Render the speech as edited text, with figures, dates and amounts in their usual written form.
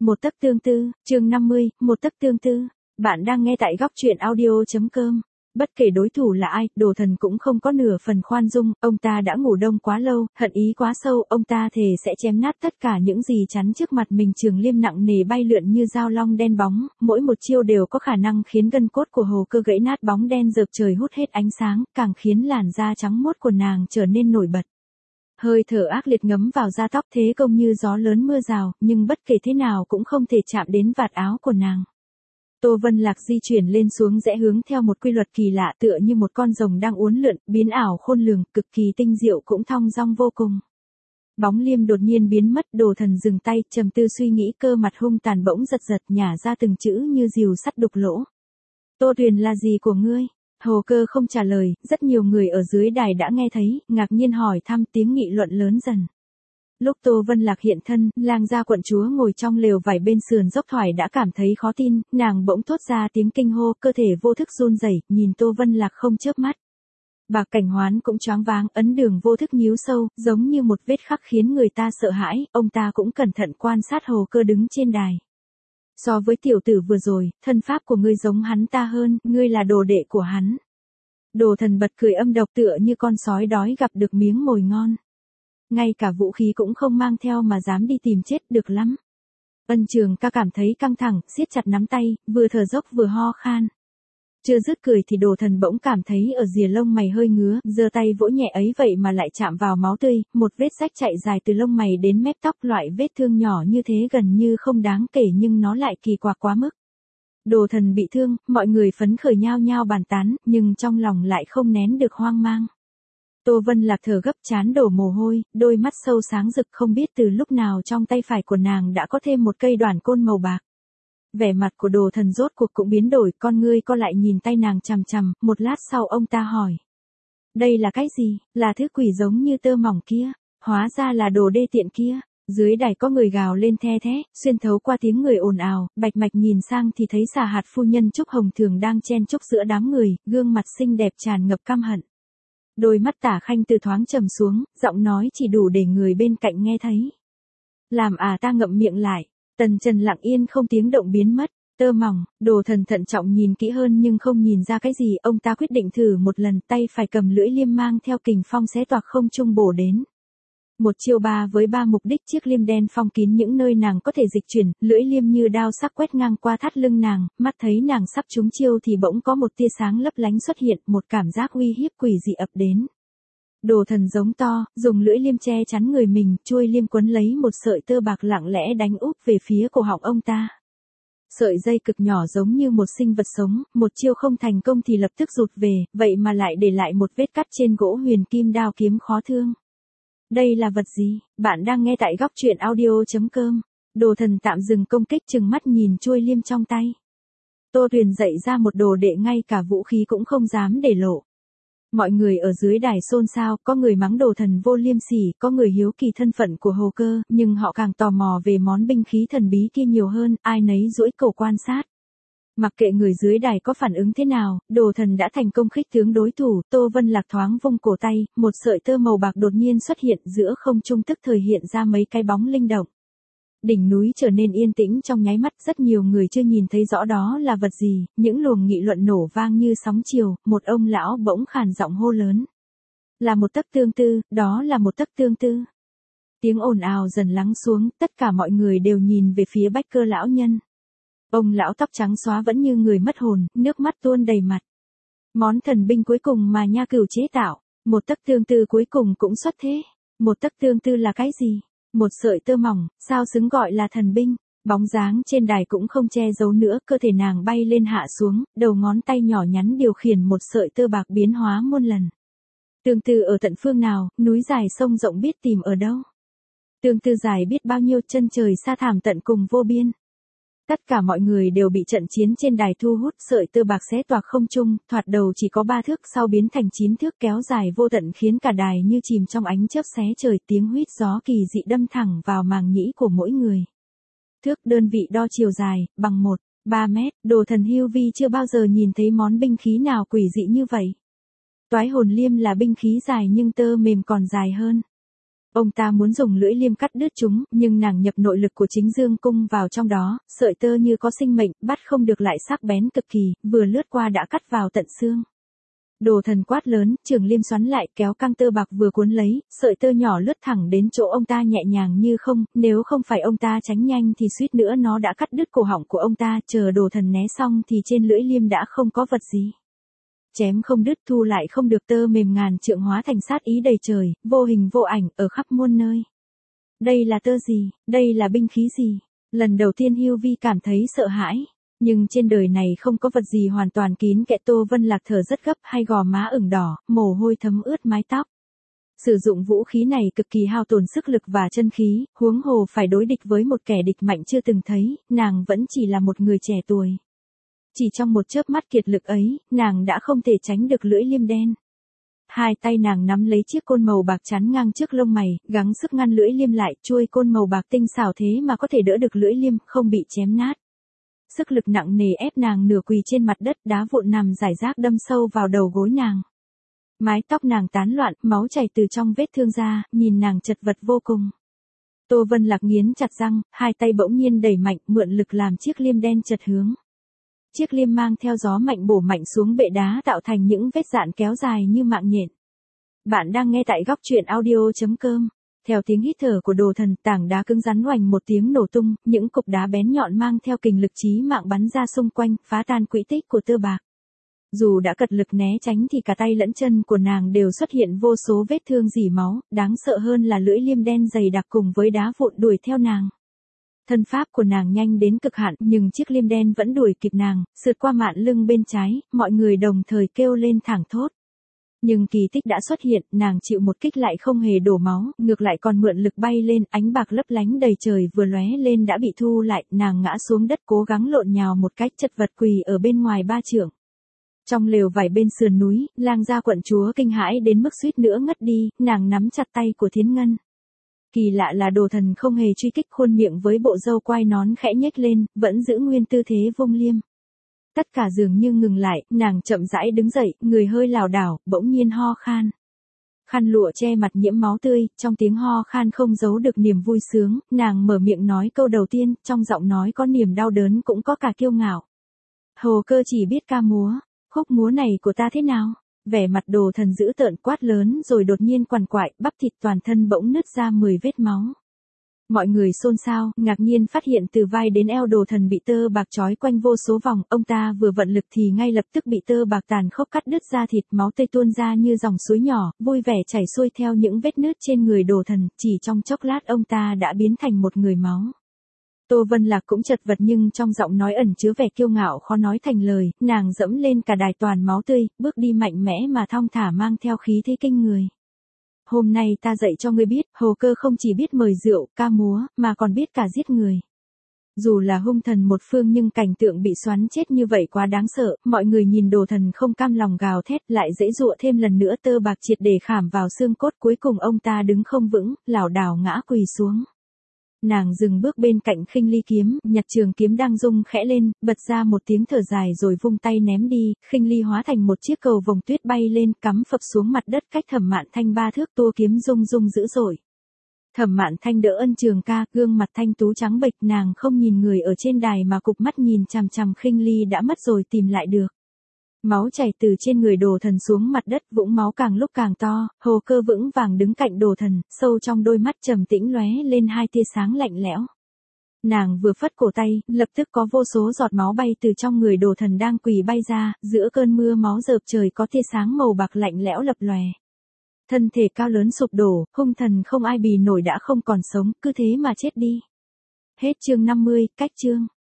Một tấc tương tư, chương 50, một tấc tương tư. Bạn đang nghe tại góc truyện audio.com. Bất kể đối thủ là ai, Đồ Thần cũng không có nửa phần khoan dung, ông ta đã ngủ đông quá lâu, hận ý quá sâu, ông ta thề sẽ chém nát tất cả những gì chắn trước mặt mình. Trường liêm nặng nề bay lượn như dao long đen bóng, mỗi một chiêu đều có khả năng khiến gân cốt của Hồ Cơ gãy nát. Bóng đen rợp trời hút hết ánh sáng, càng khiến làn da trắng muốt của nàng trở nên nổi bật. Hơi thở ác liệt ngấm vào da tóc, thế công như gió lớn mưa rào, nhưng bất kể thế nào cũng không thể chạm đến vạt áo của nàng. Tô Vân Lạc di chuyển lên xuống rẽ hướng theo một quy luật kỳ lạ, tựa như một con rồng đang uốn lượn, biến ảo khôn lường, cực kỳ tinh diệu cũng thong dong vô cùng. Bóng liêm đột nhiên biến mất, Đồ Thần dừng tay, trầm tư suy nghĩ, cơ mặt hung tàn bỗng giật giật, nhả ra từng chữ như rìu sắt đục lỗ. Tô Tuyền là gì của ngươi? Hồ Cơ không trả lời, rất nhiều người ở dưới đài đã nghe thấy, ngạc nhiên hỏi thăm, tiếng nghị luận lớn dần. Lúc Tô Vân Lạc hiện thân, Lang gia quận chúa ngồi trong lều vải bên sườn dốc thoải đã cảm thấy khó tin, nàng bỗng thốt ra tiếng kinh hô, cơ thể vô thức run rẩy, nhìn Tô Vân Lạc không chớp mắt. Bà Cảnh Hoán cũng choáng váng, ấn đường vô thức nhíu sâu, giống như một vết khắc khiến người ta sợ hãi, ông ta cũng cẩn thận quan sát Hồ Cơ đứng trên đài. So với tiểu tử vừa rồi, thân pháp của ngươi giống hắn ta hơn, ngươi là đồ đệ của hắn. Đồ Thần bật cười âm độc, tựa như con sói đói gặp được miếng mồi ngon. Ngay cả vũ khí cũng không mang theo mà dám đi tìm chết, được lắm. Ân Trường Ca cảm thấy căng thẳng, siết chặt nắm tay, vừa thở dốc vừa ho khan. Chưa dứt cười thì Đồ Thần bỗng cảm thấy ở rìa lông mày hơi ngứa, giơ tay vỗ nhẹ ấy vậy mà lại chạm vào máu tươi, một vết rách chạy dài từ lông mày đến mép tóc. Loại vết thương nhỏ như thế gần như không đáng kể nhưng nó lại kỳ quặc quá mức. Đồ Thần bị thương, mọi người phấn khởi nhao nhao bàn tán, nhưng trong lòng lại không nén được hoang mang. Tô Vân Lạc thở gấp, trán đổ mồ hôi, đôi mắt sâu sáng rực, không biết từ lúc nào trong tay phải của nàng đã có thêm một cây đoản côn màu bạc. Vẻ mặt của Đồ Thần rốt cuộc cũng biến đổi, con ngươi co lại nhìn tay nàng chằm chằm, một lát sau ông ta hỏi. Đây là cái gì? Là thứ quỷ giống như tơ mỏng kia, hóa ra là đồ đê tiện kia. Dưới đài có người gào lên the thé, xuyên thấu qua tiếng người ồn ào, Bạch Mạch nhìn sang thì thấy Xà Hạt phu nhân Trúc Hồng Thường đang chen chúc giữa đám người, gương mặt xinh đẹp tràn ngập căm hận. Đôi mắt Tả Khanh từ thoáng trầm xuống, giọng nói chỉ đủ để người bên cạnh nghe thấy. Làm ta ngậm miệng lại. Tần Trần lặng yên không tiếng động biến mất. Tơ mỏng, Đồ Thần thận trọng nhìn kỹ hơn nhưng không nhìn ra cái gì, ông ta quyết định thử một lần, tay phải cầm lưỡi liêm mang theo kình phong xé toạc không trung bổ đến. Một chiêu ba với ba mục đích, chiếc liêm đen phong kín những nơi nàng có thể dịch chuyển, lưỡi liêm như đao sắc quét ngang qua thắt lưng nàng, mắt thấy nàng sắp trúng chiêu thì bỗng có một tia sáng lấp lánh xuất hiện, một cảm giác uy hiếp quỷ dị ập đến. Đồ Thần giống to, dùng lưỡi liêm che chắn người mình, chuôi liêm quấn lấy một sợi tơ bạc lặng lẽ đánh úp về phía cổ họng ông ta. Sợi dây cực nhỏ giống như một sinh vật sống, một chiêu không thành công thì lập tức rụt về, vậy mà lại để lại một vết cắt trên gỗ huyền kim đao kiếm khó thương. Đây là vật gì? Bạn đang nghe tại góc truyện audio.com. Đồ Thần tạm dừng công kích, trừng mắt nhìn chuôi liêm trong tay. Tô Tuyền dạy ra một đồ đệ ngay cả vũ khí cũng không dám để lộ. Mọi người ở dưới đài xôn xao, có người mắng Đồ Thần vô liêm sỉ, có người hiếu kỳ thân phận của Hồ Cơ, nhưng họ càng tò mò về món binh khí thần bí kia nhiều hơn, ai nấy duỗi cổ quan sát. Mặc kệ người dưới đài có phản ứng thế nào, Đồ Thần đã thành công khích tướng đối thủ. Tô Vân Lạc thoáng vung cổ tay, một sợi tơ màu bạc đột nhiên xuất hiện giữa không trung, tức thời hiện ra mấy cái bóng linh động. Đỉnh núi trở nên yên tĩnh trong nháy mắt, rất nhiều người chưa nhìn thấy rõ đó là vật gì, những luồng nghị luận nổ vang như sóng chiều, một ông lão bỗng khàn giọng hô lớn. Là một tấc tương tư, đó là một tấc tương tư. Tiếng ồn ào dần lắng xuống, tất cả mọi người đều nhìn về phía Bách Cơ lão nhân. Ông lão tóc trắng xóa vẫn như người mất hồn, nước mắt tuôn đầy mặt. Món thần binh cuối cùng mà Nha Cửu chế tạo, một tấc tương tư cuối cùng cũng xuất thế. Một tấc tương tư là cái gì? Một sợi tơ mỏng, sao xứng gọi là thần binh? Bóng dáng trên đài cũng không che giấu nữa, cơ thể nàng bay lên hạ xuống, đầu ngón tay nhỏ nhắn điều khiển một sợi tơ bạc biến hóa muôn lần. Tương tư ở tận phương nào, núi dài sông rộng biết tìm ở đâu? Tương tư dài biết bao nhiêu, chân trời xa thẳm tận cùng vô biên. Tất cả mọi người đều bị trận chiến trên đài thu hút, sợi tơ bạc xé toạc không trung, thoạt đầu chỉ có 3 thước, sau biến thành 9 thước kéo dài vô tận khiến cả đài như chìm trong ánh chớp xé trời, tiếng huýt gió kỳ dị đâm thẳng vào màng nhĩ của mỗi người. Thước đơn vị đo chiều dài, bằng 1,3 mét, Đồ Thần Hưu Vi chưa bao giờ nhìn thấy món binh khí nào quỷ dị như vậy. Toái hồn liêm là binh khí dài nhưng tơ mềm còn dài hơn. Ông ta muốn dùng lưỡi liêm cắt đứt chúng, nhưng nàng nhập nội lực của chính dương cung vào trong đó, sợi tơ như có sinh mệnh, bắt không được lại sắc bén cực kỳ, vừa lướt qua đã cắt vào tận xương. Đồ thần quát lớn, trường liêm xoắn lại, kéo căng tơ bạc vừa cuốn lấy, sợi tơ nhỏ lướt thẳng đến chỗ ông ta nhẹ nhàng như không, nếu không phải ông ta tránh nhanh thì suýt nữa nó đã cắt đứt cổ họng của ông ta, chờ đồ thần né xong thì trên lưỡi liêm đã không có vật gì. Chém không đứt, thu lại không được, tơ mềm ngàn trượng hóa thành sát ý đầy trời, vô hình vô ảnh, ở khắp muôn nơi. Đây là tơ gì? Đây là binh khí gì? Lần đầu tiên Hưu Vi cảm thấy sợ hãi. Nhưng trên đời này không có vật gì hoàn toàn kín kẽ. Tô Vân Lạc thở rất gấp, hai gò má ửng đỏ, mồ hôi thấm ướt mái tóc. Sử dụng vũ khí này cực kỳ hao tổn sức lực và chân khí, huống hồ phải đối địch với một kẻ địch mạnh chưa từng thấy, nàng vẫn chỉ là một người trẻ tuổi. Chỉ trong một chớp mắt kiệt lực ấy, nàng đã không thể tránh được lưỡi liêm đen. Hai tay nàng nắm lấy chiếc côn màu bạc chắn ngang trước lông mày, gắng sức ngăn lưỡi liêm lại, chuôi côn màu bạc tinh xảo thế mà có thể đỡ được lưỡi liêm, không bị chém nát. Sức lực nặng nề ép nàng nửa quỳ trên mặt đất, đá vụn nằm rải rác đâm sâu vào đầu gối nàng. Mái tóc nàng tán loạn, máu chảy từ trong vết thương ra, nhìn nàng chật vật vô cùng. Tô Vân Lạc nghiến chặt răng, hai tay bỗng nhiên đẩy mạnh, mượn lực làm chiếc liêm đen chật hướng. Chiếc liêm mang theo gió mạnh bổ mạnh xuống bệ đá, tạo thành những vết dạn kéo dài như mạng nhện. Bạn đang nghe tại góc truyện audio.com. Theo tiếng hít thở của đồ thần, tảng đá cứng rắn oành một tiếng nổ tung, những cục đá bén nhọn mang theo kình lực chí mạng bắn ra xung quanh, phá tan quỹ tích của tơ bạc. Dù đã cật lực né tránh thì cả tay lẫn chân của nàng đều xuất hiện vô số vết thương rỉ máu, đáng sợ hơn là lưỡi liêm đen dày đặc cùng với đá vụn đuổi theo nàng. Thân pháp của nàng nhanh đến cực hạn, nhưng chiếc liêm đen vẫn đuổi kịp nàng, sượt qua mạn lưng bên trái, mọi người đồng thời kêu lên thảng thốt. Nhưng kỳ tích đã xuất hiện, nàng chịu một kích lại không hề đổ máu, ngược lại còn mượn lực bay lên, ánh bạc lấp lánh đầy trời vừa lóe lên đã bị thu lại, nàng ngã xuống đất cố gắng lộn nhào một cách chật vật quỳ ở bên ngoài 3 trượng. Trong lều vải bên sườn núi, Lang gia quận chúa kinh hãi đến mức suýt nữa ngất đi, nàng nắm chặt tay của Thiến Ngân. Kỳ lạ là đồ thần không hề truy kích, khuôn miệng với bộ râu quai nón khẽ nhếch lên, vẫn giữ nguyên tư thế vung liêm. Tất cả dường như ngừng lại, nàng chậm rãi đứng dậy, người hơi lảo đảo, bỗng nhiên ho khan. Khăn lụa che mặt nhiễm máu tươi, trong tiếng ho khan không giấu được niềm vui sướng, nàng mở miệng nói câu đầu tiên, trong giọng nói có niềm đau đớn cũng có cả kiêu ngạo. Hồ Cơ chỉ biết ca múa, khúc múa này của ta thế nào? Vẻ mặt đồ thần dữ tợn quát lớn rồi đột nhiên quằn quại, bắp thịt toàn thân bỗng nứt ra 10 vết máu. Mọi người xôn xao, ngạc nhiên phát hiện từ vai đến eo đồ thần bị tơ bạc trói quanh vô số vòng, ông ta vừa vận lực thì ngay lập tức bị tơ bạc tàn khốc cắt đứt da thịt, máu tươi tuôn ra như dòng suối nhỏ, vui vẻ chảy xuôi theo những vết nứt trên người đồ thần, chỉ trong chốc lát ông ta đã biến thành một người máu. Tô Vân Lạc cũng chật vật nhưng trong giọng nói ẩn chứa vẻ kiêu ngạo khó nói thành lời, nàng dẫm lên cả đài toàn máu tươi, bước đi mạnh mẽ mà thong thả mang theo khí thế kinh người. Hôm nay ta dạy cho ngươi biết, Hồ Cơ không chỉ biết mời rượu, ca múa, mà còn biết cả giết người. Dù là hung thần một phương nhưng cảnh tượng bị xoắn chết như vậy quá đáng sợ, mọi người nhìn đồ thần không cam lòng gào thét, lại dễ dụa thêm lần nữa, tơ bạc triệt để khảm vào xương cốt, cuối cùng ông ta đứng không vững, lảo đảo ngã quỳ xuống. Nàng dừng bước bên cạnh Khinh Ly kiếm, nhặt trường kiếm đang rung khẽ lên, bật ra một tiếng thở dài rồi vung tay ném đi, Khinh Ly hóa thành một chiếc cầu vồng tuyết bay lên, cắm phập xuống mặt đất cách Thẩm Mạn Thanh 3 thước, tua kiếm rung rung dữ dội. Thẩm Mạn Thanh đỡ ân trường ca, gương mặt thanh tú trắng bệch, nàng không nhìn người ở trên đài mà cụp mắt nhìn chằm chằm Khinh Ly đã mất rồi tìm lại được. Máu chảy từ trên người đồ thần xuống mặt đất, vũng máu càng lúc càng to, Hồ Cơ vững vàng đứng cạnh đồ thần, sâu trong đôi mắt trầm tĩnh lóe lên hai tia sáng lạnh lẽo. Nàng vừa phất cổ tay, lập tức có vô số giọt máu bay từ trong người đồ thần đang quỳ bay ra, giữa cơn mưa máu rợp trời có tia sáng màu bạc lạnh lẽo lập lòe. Thân thể cao lớn sụp đổ, hung thần không ai bì nổi đã không còn sống, cứ thế mà chết đi. Hết chương 50, cách chương.